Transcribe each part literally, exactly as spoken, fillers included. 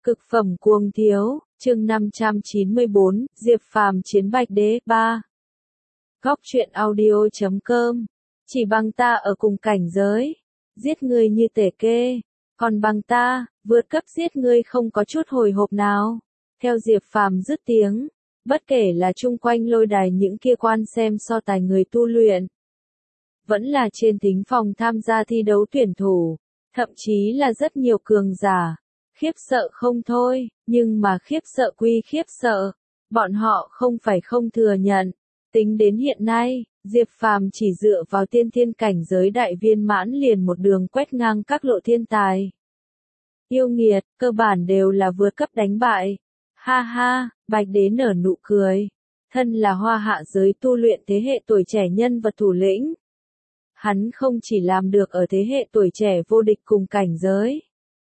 Cực phẩm cuồng thiếu, chương năm trăm chín mươi bốn, Diệp Phàm chiến Bạch Đế, ba. Góc truyện audio chấm com. Chỉ bằng ta ở cùng cảnh giới, giết ngươi như tể kê, còn bằng ta, vượt cấp giết ngươi không có chút hồi hộp nào. Theo Diệp Phàm dứt tiếng, bất kể là chung quanh lôi đài những kia quan xem so tài người tu luyện, vẫn là trên thính phòng tham gia thi đấu tuyển thủ, thậm chí là rất nhiều cường giả, khiếp sợ không thôi, nhưng mà khiếp sợ quy khiếp sợ, bọn họ không phải không thừa nhận. Tính đến hiện nay, Diệp Phàm chỉ dựa vào tiên thiên cảnh giới đại viên mãn liền một đường quét ngang các lộ thiên tài. Yêu nghiệt, cơ bản đều là vượt cấp đánh bại. Ha ha, Bạch Đế nở nụ cười. Thân là hoa hạ giới tu luyện thế hệ tuổi trẻ nhân vật thủ lĩnh. Hắn không chỉ làm được ở thế hệ tuổi trẻ vô địch cùng cảnh giới,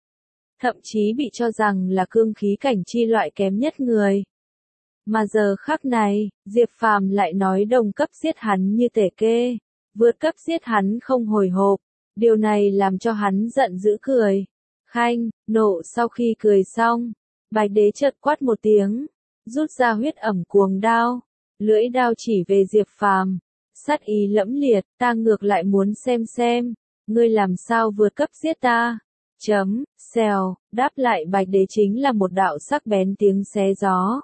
thậm chí bị cho rằng là cương khí cảnh chi loại kém nhất người. Mà giờ khắc này, Diệp Phàm lại nói đồng cấp giết hắn như tể kê, vượt cấp giết hắn không hồi hộp, điều này làm cho hắn giận dữ cười. Khanh, nộ sau khi cười xong, Bạch Đế chợt quát một tiếng, rút ra huyết ẩm cuồng đao, lưỡi đao chỉ về Diệp Phàm, sát ý lẫm liệt, ta ngược lại muốn xem xem, ngươi làm sao vượt cấp giết ta. Chấm, xèo, đáp lại Bạch Đế chính là một đạo sắc bén tiếng xé gió.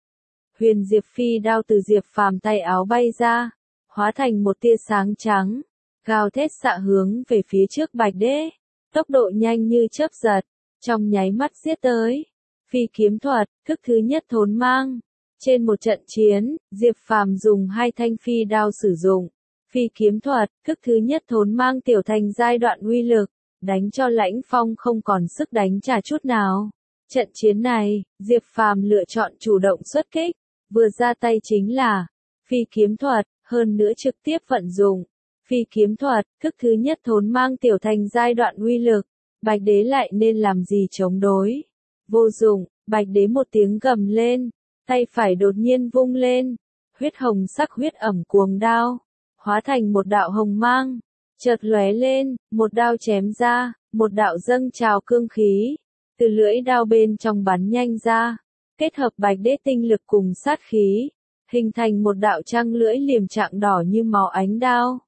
Huyền Diệp Phi đao từ Diệp Phàm tay áo bay ra, hóa thành một tia sáng trắng, gào thét xạ hướng về phía trước Bạch Đế, tốc độ nhanh như chớp giật, trong nháy mắt giết tới. Phi kiếm thuật, thức thứ nhất thốn mang. Trên một trận chiến, Diệp Phàm dùng hai thanh phi đao sử dụng. Phi kiếm thuật, thức thứ nhất thốn mang tiểu thành giai đoạn uy lực, đánh cho Lãnh Phong không còn sức đánh trả chút nào. Trận chiến này, Diệp Phàm lựa chọn chủ động xuất kích, vừa ra tay chính là phi kiếm thuật, hơn nữa trực tiếp vận dụng. Phi kiếm thuật, thức thứ nhất thốn mang tiểu thành giai đoạn uy lực, Bạch Đế lại nên làm gì chống đối? Vô dụng, Bạch Đế một tiếng gầm lên, tay phải đột nhiên vung lên, huyết hồng sắc huyết ẩm cuồng đao, hóa thành một đạo hồng mang, chợt lóe lên, một đao chém ra, một đạo dâng trào cương khí, từ lưỡi đao bên trong bắn nhanh ra, kết hợp Bạch Đế tinh lực cùng sát khí, hình thành một đạo trăng lưỡi liềm trạng đỏ như máu ánh đao.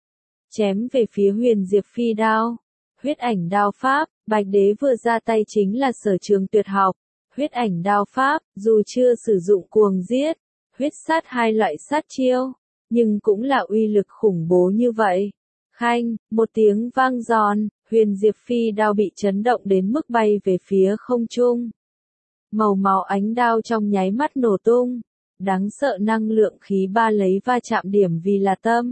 Chém về phía Huyền Diệp Phi đao, huyết ảnh đao pháp, Bạch Đế vừa ra tay chính là sở trường tuyệt học. Huyết ảnh đao pháp, dù chưa sử dụng cuồng giết, huyết sát hai loại sát chiêu, nhưng cũng là uy lực khủng bố như vậy. Khanh, một tiếng vang giòn, Huyền Diệp Phi đao bị chấn động đến mức bay về phía không trung. Màu máu ánh đao trong nháy mắt nổ tung, đáng sợ năng lượng khí ba lấy va chạm điểm vì là tâm.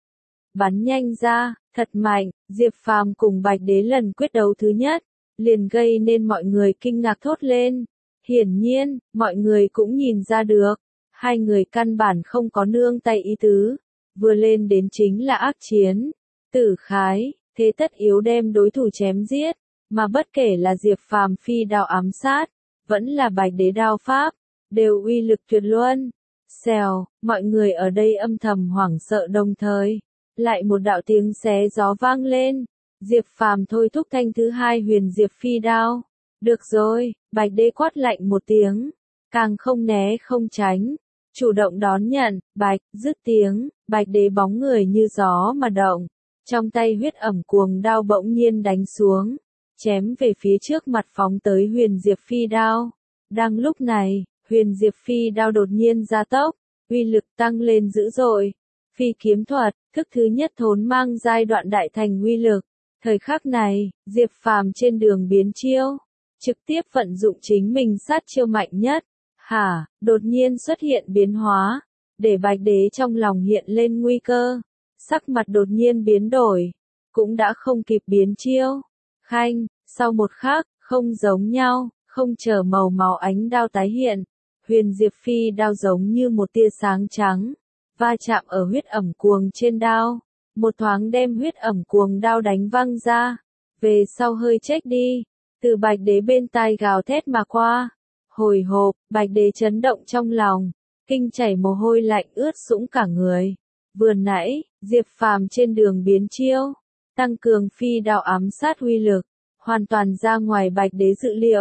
Bắn nhanh ra, thật mạnh, Diệp Phàm cùng Bạch Đế lần quyết đấu thứ nhất, liền gây nên mọi người kinh ngạc thốt lên. Hiển nhiên, mọi người cũng nhìn ra được, hai người căn bản không có nương tay ý tứ, vừa lên đến chính là ác chiến, tử khái, thế tất yếu đem đối thủ chém giết, mà bất kể là Diệp Phàm phi đao ám sát, vẫn là Bạch Đế đao pháp, đều uy lực tuyệt luân. Xèo, mọi người ở đây âm thầm hoảng sợ đồng thời, lại một đạo tiếng xé gió vang lên. Diệp Phàm thôi thúc thanh thứ hai Huyền Diệp Phi đao. Được rồi, Bạch Đế quát lạnh một tiếng, càng không né không tránh, chủ động đón nhận, Bạch, dứt tiếng, Bạch Đế bóng người như gió mà động, trong tay huyết ẩm cuồng đao bỗng nhiên đánh xuống, chém về phía trước mặt phóng tới Huyền Diệp Phi đao. Đang lúc này, Huyền Diệp Phi đao đột nhiên gia tốc, uy lực tăng lên dữ dội. Phi kiếm thuật, thức thứ nhất thốn mang giai đoạn đại thành uy lực. Thời khắc này, Diệp Phàm trên đường biến chiêu, trực tiếp vận dụng chính mình sát chiêu mạnh nhất. Hả, đột nhiên xuất hiện biến hóa, để Bạch Đế trong lòng hiện lên nguy cơ, sắc mặt đột nhiên biến đổi, cũng đã không kịp biến chiêu. Khanh, sau một khắc, không giống nhau, không chờ màu máu ánh đao tái hiện, Huyền Diệp Phi đao giống như một tia sáng trắng, va chạm ở huyết ẩm cuồng trên đao. Một thoáng đem huyết ẩm cuồng đao đánh văng ra, về sau hơi chết đi, từ Bạch Đế bên tai gào thét mà qua. Hồi hộp, Bạch Đế chấn động trong lòng, kinh chảy mồ hôi lạnh ướt sũng cả người. Vừa nãy, Diệp Phàm trên đường biến chiêu, tăng cường phi đao ám sát uy lực, hoàn toàn ra ngoài Bạch Đế dự liệu.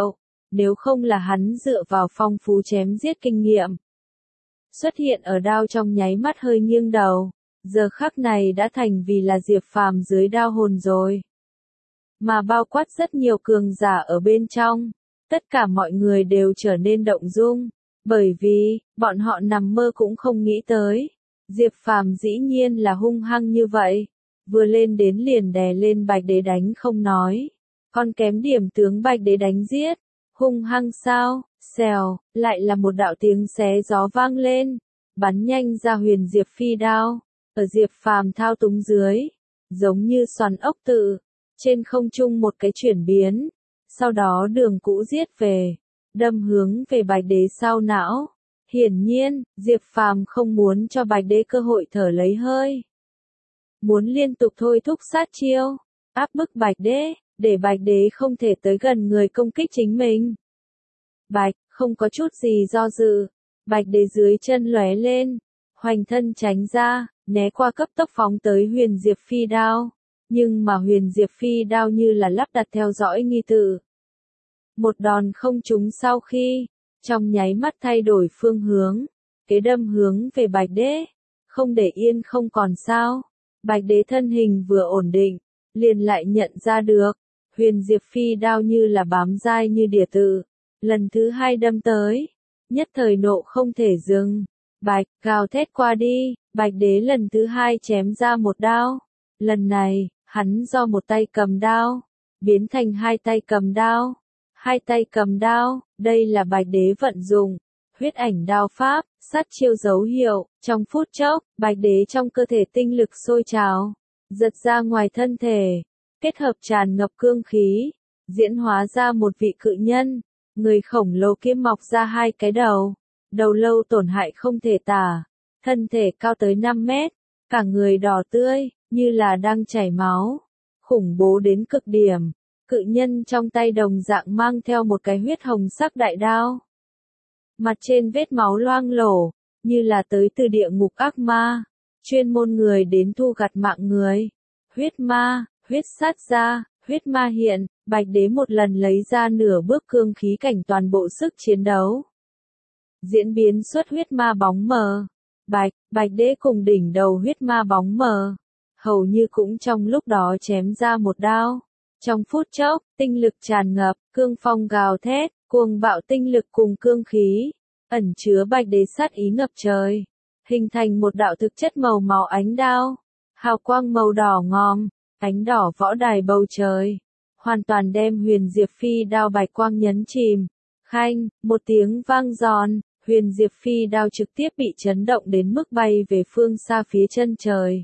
nếu không là hắn dựa vào phong phú chém giết kinh nghiệm. Xuất hiện ở đao trong nháy mắt hơi nghiêng đầu, giờ khắc này đã thành vì là Diệp Phàm dưới đao hồn rồi. Mà bao quát rất nhiều cường giả ở bên trong, tất cả mọi người đều trở nên động dung, bởi vì, bọn họ nằm mơ cũng không nghĩ tới. Diệp Phàm dĩ nhiên là hung hăng như vậy, vừa lên đến liền đè lên Bạch Đế đánh không nói, còn kém điểm tướng Bạch Đế đánh giết. Hung hăng sao? Xèo, lại là một đạo tiếng xé gió vang lên, bắn nhanh ra huyền Diệp phi đao, ở Diệp Phàm thao túng dưới, giống như xoắn ốc tự, trên không trung một cái chuyển biến, sau đó đường cũ giết về, đâm hướng về Bạch Đế sau não. Hiển nhiên, Diệp Phàm không muốn cho Bạch Đế cơ hội thở lấy hơi, muốn liên tục thôi thúc sát chiêu, áp bức Bạch Đế, để Bạch Đế không thể tới gần người công kích chính mình. Bạch, không có chút gì do dự, Bạch Đế dưới chân lóe lên, hoành thân tránh ra, né qua cấp tốc phóng tới huyền Diệp phi đao, nhưng mà huyền Diệp phi đao như là lắp đặt theo dõi nghi tự. Một đòn không trúng sau khi, trong nháy mắt thay đổi phương hướng, kế đâm hướng về Bạch Đế, không để yên không còn sao. Bạch Đế thân hình vừa ổn định, liền lại nhận ra được, huyền Diệp phi đao như là bám dai như đỉa tự, lần thứ hai đâm tới, nhất thời nộ không thể dừng. Bạch, gào thét qua đi, Bạch Đế lần thứ hai chém ra một đao, lần này, hắn do một tay cầm đao, biến thành hai tay cầm đao, hai tay cầm đao, đây là Bạch Đế vận dụng huyết ảnh đao pháp, sát chiêu dấu hiệu, trong phút chốc, Bạch Đế trong cơ thể tinh lực sôi trào, giật ra ngoài thân thể, kết hợp tràn ngập cương khí, diễn hóa ra một vị cự nhân, người khổng lồ kia mọc ra hai cái đầu, đầu lâu tổn hại không thể tả, thân thể cao tới năm mét, cả người đỏ tươi, như là đang chảy máu, khủng bố đến cực điểm. Cự nhân trong tay đồng dạng mang theo một cái huyết hồng sắc đại đao. Mặt trên vết máu loang lổ, như là tới từ địa ngục ác ma, chuyên môn người đến thu gặt mạng người. Huyết ma, huyết sát ra, huyết ma hiện, Bạch Đế một lần lấy ra nửa bước cương khí cảnh toàn bộ sức chiến đấu. Diễn biến xuất huyết ma bóng mờ. Bạch, Bạch Đế cùng đỉnh đầu huyết ma bóng mờ, hầu như cũng trong lúc đó chém ra một đao. Trong phút chốc, tinh lực tràn ngập, cương phong gào thét, cuồng bạo tinh lực cùng cương khí, ẩn chứa Bạch Đế sát ý ngập trời, hình thành một đạo thực chất màu máu ánh đao, hào quang màu đỏ ngòm, ánh đỏ võ đài bầu trời, hoàn toàn đem huyền Diệp phi đao bạch quang nhấn chìm. Khanh, một tiếng vang giòn, huyền Diệp phi đao trực tiếp bị chấn động đến mức bay về phương xa phía chân trời.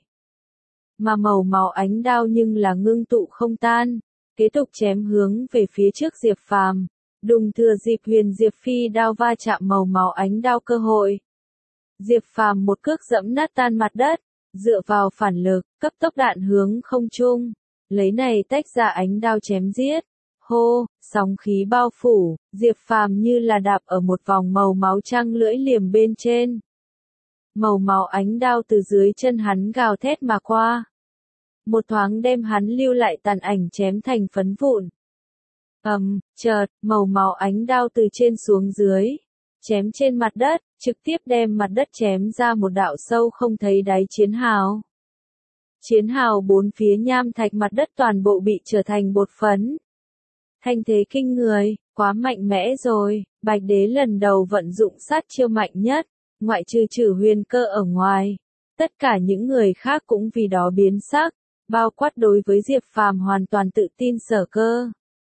Mà màu máu ánh đao nhưng là ngưng tụ không tan, kế tục chém hướng về phía trước Diệp Phàm, đùng thừa dịp huyền Diệp phi đao va chạm màu máu ánh đao cơ hội. Diệp Phàm một cước dẫm nát tan mặt đất, dựa vào phản lực, cấp tốc đạn hướng không trung, lấy này tách ra ánh đao chém giết. Hô, sóng khí bao phủ, Diệp Phàm như là đạp ở một vòng màu máu trăng lưỡi liềm bên trên. Màu máu ánh đao từ dưới chân hắn gào thét mà qua. Một thoáng đem hắn lưu lại tàn ảnh chém thành phấn vụn. Ầm, um, chợt, màu máu ánh đao từ trên xuống dưới, chém trên mặt đất, trực tiếp đem mặt đất chém ra một đạo sâu không thấy đáy chiến hào. Chiến hào bốn phía nham thạch mặt đất toàn bộ bị trở thành bột phấn. Thanh thế kinh người, quá mạnh mẽ rồi, Bạch Đế lần đầu vận dụng sát chiêu mạnh nhất, ngoại trừ trừ huyền cơ ở ngoài. Tất cả những người khác cũng vì đó biến sắc, bao quát đối với Diệp Phàm hoàn toàn tự tin Sở Cơ.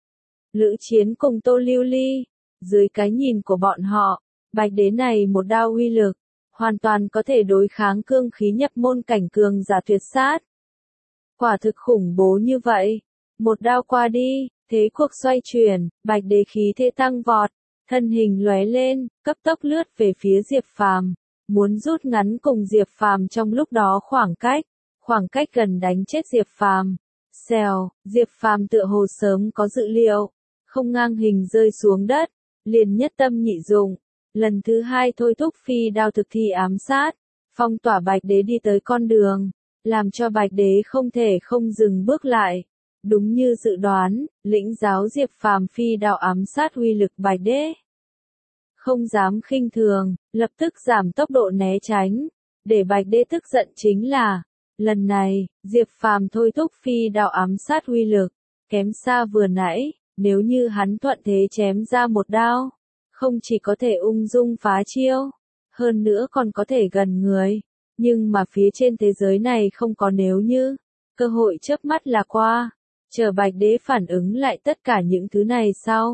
Lữ Chiến cùng Tô Lưu Ly, dưới cái nhìn của bọn họ, Bạch Đế này một đao uy lực, hoàn toàn có thể đối kháng cương khí nhập môn cảnh cường giả tuyệt sát. Quả thực khủng bố như vậy, một đao qua đi, thế cuộc xoay chuyển, Bạch Đế khí thế tăng vọt, thân hình lóe lên, cấp tốc lướt về phía Diệp Phàm, muốn rút ngắn cùng Diệp Phàm trong lúc đó khoảng cách, khoảng cách gần đánh chết Diệp Phàm. Xèo, Diệp Phàm tựa hồ sớm có dự liệu, không ngang hình rơi xuống đất, liền nhất tâm nhị dụng, lần thứ hai thôi thúc phi đao thực thi ám sát, phong tỏa Bạch Đế đi tới con đường, làm cho Bạch Đế không thể không dừng bước lại. Đúng như dự đoán, lĩnh giáo Diệp Phàm phi đao ám sát uy lực Bạch Đế. Không dám khinh thường, lập tức giảm tốc độ né tránh, để Bạch Đế tức giận chính là, lần này, Diệp Phàm thôi thúc phi đao ám sát uy lực, kém xa vừa nãy, nếu như hắn thuận thế chém ra một đao, không chỉ có thể ung dung phá chiêu, hơn nữa còn có thể gần người, nhưng mà phía trên thế giới này không có nếu như, cơ hội chớp mắt là qua, chờ Bạch Đế phản ứng lại tất cả những thứ này sau.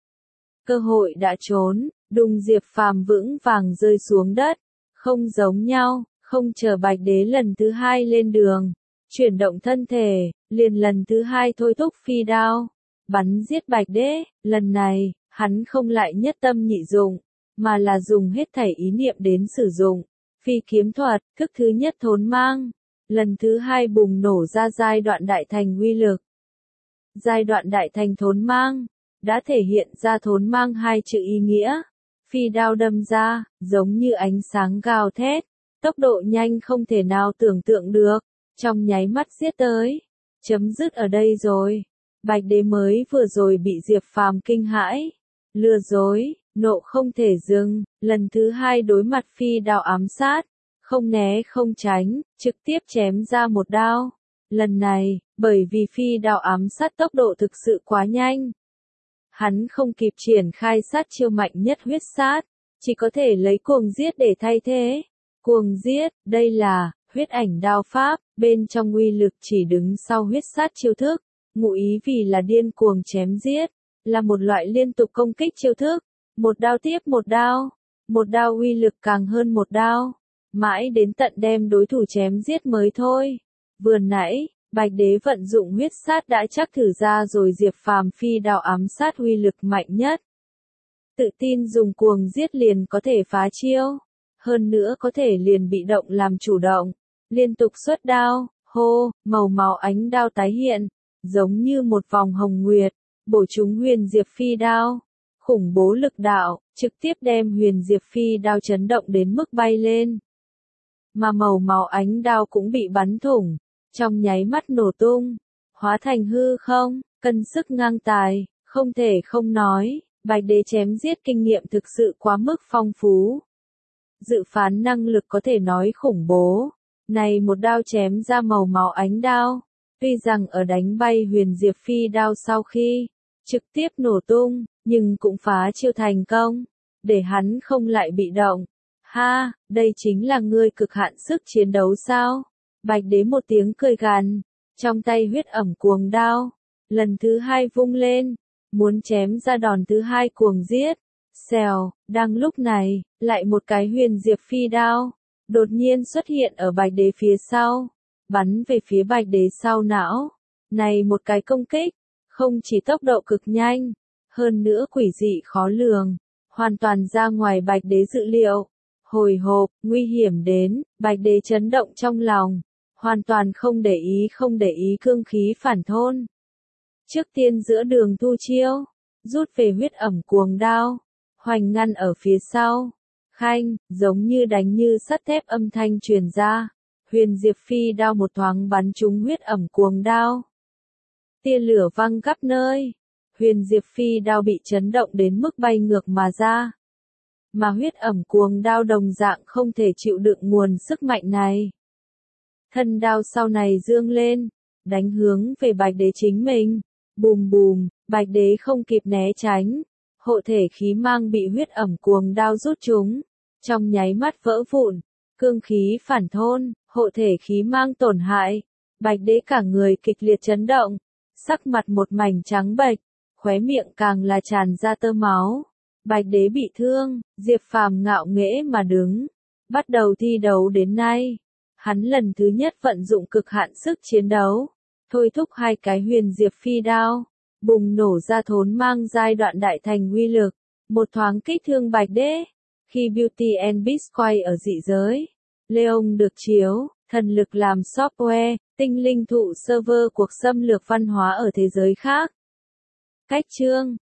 Cơ hội đã trốn, đùng Diệp Phàm vững vàng rơi xuống đất, không giống nhau, không chờ Bạch Đế lần thứ hai lên đường, chuyển động thân thể, liền lần thứ hai thôi thúc phi đao, bắn giết Bạch Đế, lần này, hắn không lại nhất tâm nhị dụng, mà là dùng hết thảy ý niệm đến sử dụng, phi kiếm thuật, thức thứ nhất thốn mang, lần thứ hai bùng nổ ra giai đoạn đại thành uy lực. Giai đoạn đại thành thốn mang, đã thể hiện ra thốn mang hai chữ ý nghĩa, phi đao đâm ra, giống như ánh sáng gào thét, tốc độ nhanh không thể nào tưởng tượng được, trong nháy mắt giết tới, chấm dứt ở đây rồi. Bạch Đế mới vừa rồi bị Diệp Phàm kinh hãi, lừa dối, nộ không thể dừng, lần thứ hai đối mặt phi đao ám sát, không né không tránh, trực tiếp chém ra một đao. Lần này, bởi vì phi đao ám sát tốc độ thực sự quá nhanh, hắn không kịp triển khai sát chiêu mạnh nhất huyết sát, chỉ có thể lấy cuồng giết để thay thế. Cuồng giết, đây là huyết ảnh đao pháp, bên trong uy lực chỉ đứng sau huyết sát chiêu thức, ngụ ý vì là điên cuồng chém giết, là một loại liên tục công kích chiêu thức, một đao tiếp một đao, một đao uy lực càng hơn một đao, mãi đến tận đem đối thủ chém giết mới thôi. Vừa nãy, Bạch Đế vận dụng huyết sát đã chắc thử ra rồi Diệp Phàm phi đao ám sát uy lực mạnh nhất. Tự tin dùng cuồng giết liền có thể phá chiêu, hơn nữa có thể liền bị động làm chủ động, liên tục xuất đao, hô, màu máu ánh đao tái hiện, giống như một vòng hồng nguyệt, bổ trúng huyền Diệp phi đao. Khủng bố lực đạo, trực tiếp đem huyền Diệp phi đao chấn động đến mức bay lên. Mà màu máu ánh đao cũng bị bắn thủng, trong nháy mắt nổ tung, hóa thành hư không, cân sức ngang tài, không thể không nói, Bạch Đế chém giết kinh nghiệm thực sự quá mức phong phú. Dự phán năng lực có thể nói khủng bố, này một đao chém ra màu máu ánh đao, tuy rằng ở đánh bay huyền Diệp phi đao sau khi trực tiếp nổ tung, nhưng cũng phá chiêu thành công, để hắn không lại bị động. Ha, đây chính là ngươi cực hạn sức chiến đấu sao? Bạch Đế một tiếng cười gằn, trong tay huyết ẩm cuồng đao, lần thứ hai vung lên, muốn chém ra đòn thứ hai cuồng giết. Xèo, đang lúc này, lại một cái huyền Diệp phi đao, đột nhiên xuất hiện ở Bạch Đế phía sau, bắn về phía Bạch Đế sau não. Này một cái công kích, không chỉ tốc độ cực nhanh, hơn nữa quỷ dị khó lường, hoàn toàn ra ngoài Bạch Đế dự liệu. Hồi hộp, nguy hiểm đến, Bạch Đế chấn động trong lòng, hoàn toàn không để ý không để ý cương khí phản thôn. Trước tiên giữa đường thu chiêu, rút về huyết ẩm cuồng đao, hoành ngăn ở phía sau. Khanh, giống như đánh như sắt thép âm thanh truyền ra, huyền Diệp phi đao một thoáng bắn trúng huyết ẩm cuồng đao. Tia lửa văng khắp nơi, huyền Diệp phi đao bị chấn động đến mức bay ngược mà ra. Mà huyết ẩm cuồng đao đồng dạng không thể chịu đựng nguồn sức mạnh này. Thân đao sau này dương lên, đánh hướng về Bạch Đế chính mình. Bùm bùm, Bạch Đế không kịp né tránh, hộ thể khí mang bị huyết ẩm cuồng đao rút trúng, trong nháy mắt vỡ vụn, cương khí phản thôn, hộ thể khí mang tổn hại. Bạch Đế cả người kịch liệt chấn động, sắc mặt một mảnh trắng bệch, khóe miệng càng là tràn ra tơ máu. Bạch Đế bị thương, Diệp Phàm ngạo nghễ mà đứng. Bắt đầu thi đấu đến nay, hắn lần thứ nhất vận dụng cực hạn sức chiến đấu, thôi thúc hai cái huyền Diệp phi đao, bùng nổ ra thốn mang giai đoạn đại thành uy lực, một thoáng kích thương Bạch Đế. Khi Beauty and Beast quay ở dị giới, Leon được chiếu, thần lực làm software, tinh linh thụ server cuộc xâm lược văn hóa ở thế giới khác. Cách chương